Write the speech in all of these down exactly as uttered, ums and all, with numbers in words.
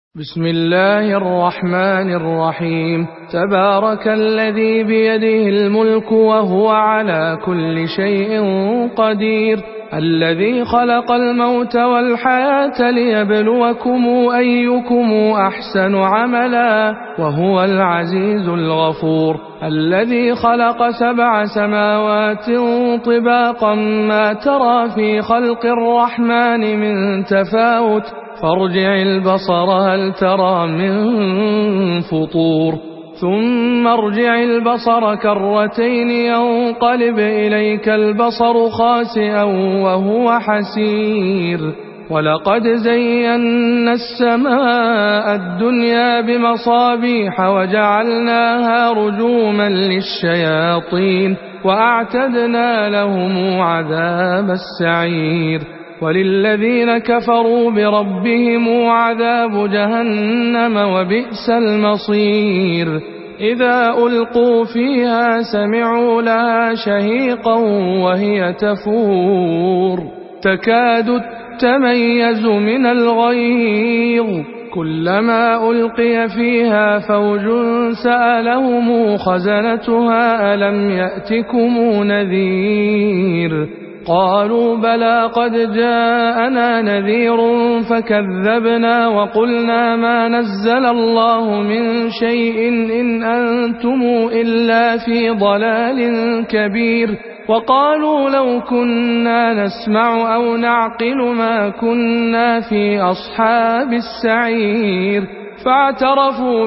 بسم الله الرحمن الرحيم. تبارك الذي بيده الملك وهو على كل شيء قدير، الذي خلق الموت والحياة ليبلوكم أيكم أحسن عملا وهو العزيز الغفور، الذي خلق سبع سماوات طباقا ما ترى في خلق الرحمن من تفاوت، فارجع البصر هل ترى من فطور، ثم ارجع البصر كرتين ينقلب إليك البصر خاسئا وهو حسير، ولقد زينا السماء الدنيا بمصابيح وجعلناها رجوما للشياطين وأعتدنا لهم عذاب السعير، وللذين كفروا بربهم عذاب جهنم وبئس المصير. إذا ألقوا فيها سمعوا لها شهيقا وهي تفور تكاد تميز من الغيظ، كلما ألقي فيها فوج سألهم خزنتها ألم يأتكم نذير، قالوا بلى قد جاءنا نذير فكذبنا وقلنا ما نزل الله من شيء إن أنتم إلا في ضلال كبير، وقالوا لو كنا نسمع أو نعقل ما كنا في أصحاب السعير، فاعترفوا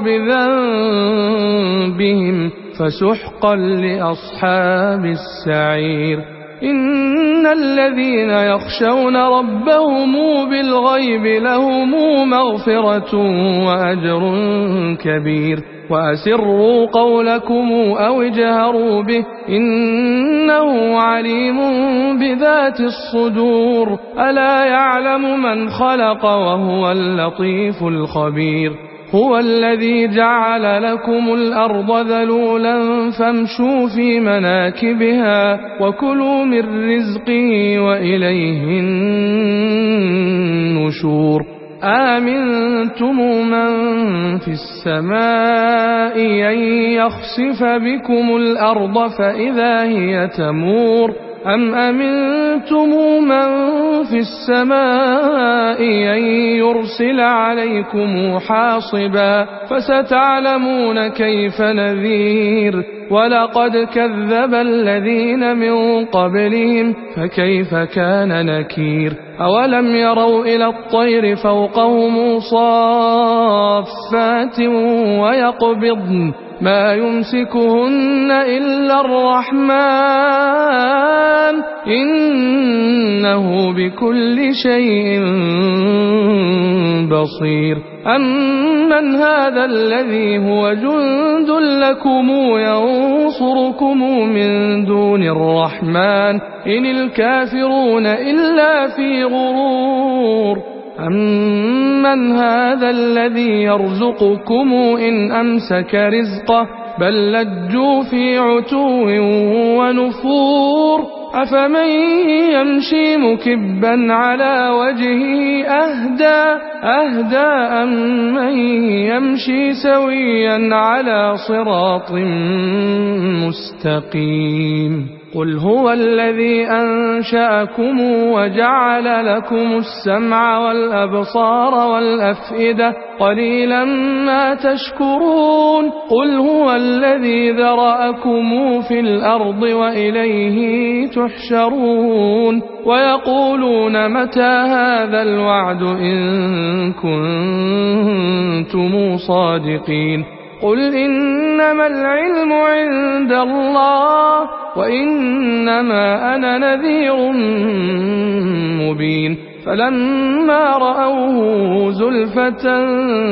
بذنبهم فسحقا لأصحاب السعير. إن الذين يخشون ربهم بالغيب لهم مغفرة وأجر كبير، وأسروا قولكم أو اجهروا به إنه عليم بذات الصدور، ألا يعلم من خلق وهو اللطيف الخبير. هو الذي جعل لكم الأرض ذلولا فامشوا في مناكبها وكلوا من رزقه وإليه النشور. آمنتم من في السماء أن يخسف بكم الأرض فإذا هي تمور، أم أمنتم من في السماء أن يرسل عليكم حاصبا، فستعلمون كيف نذير. ولقد كذب الذين من قبلهم فكيف كان نكير. أولم يروا إلى الطير فوقهم صافات ويقبضن ما يمسكهن إلا الرحمن إنه بكل شيء بصير. أمن هذا الذي هو جند لكم ينصركم من دون الرحمن إن الكافرون إلا في غرور. أمن هذا الذي يرزقكم إن أمسك رزقه بل لجوا في عتو ونفور. أفمن يمشي مكبا على وجهه أهدى أهدى أمن يمشي سويا على صراط مستقيم. قل هو الذي أنشأكم وجعل لكم السمع والأبصار والأفئدة قليلا ما تشكرون. قل هو الذي ذرأكم في الأرض وإليه تحشرون. ويقولون متى هذا الوعد إن كنتم صادقين. قل إنما العلم عند الله وإنما أنا نذير مبين. فلما رأوه زلفة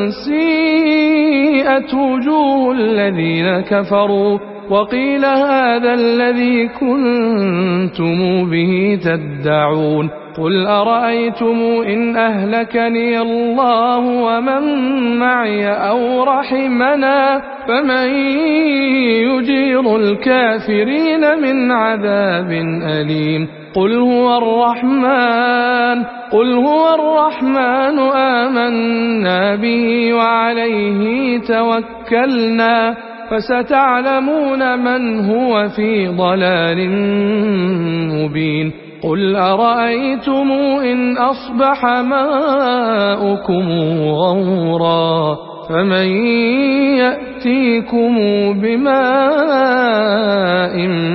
سيئت وجوه الذين كفروا وقيل هذا الذي كنتم به تدعون. قل أرأيتم إن أهلكني الله ومن معي أو رحمنا فمن يجير الكافرين من عذاب أليم. قل هو الرحمن قل هو الرحمن آمنا به وعليه توكلنا فستعلمون من هو في ضلال مبين قل أرأيتم إن أصبح ماؤكم غورا فمن يأتيكم بماء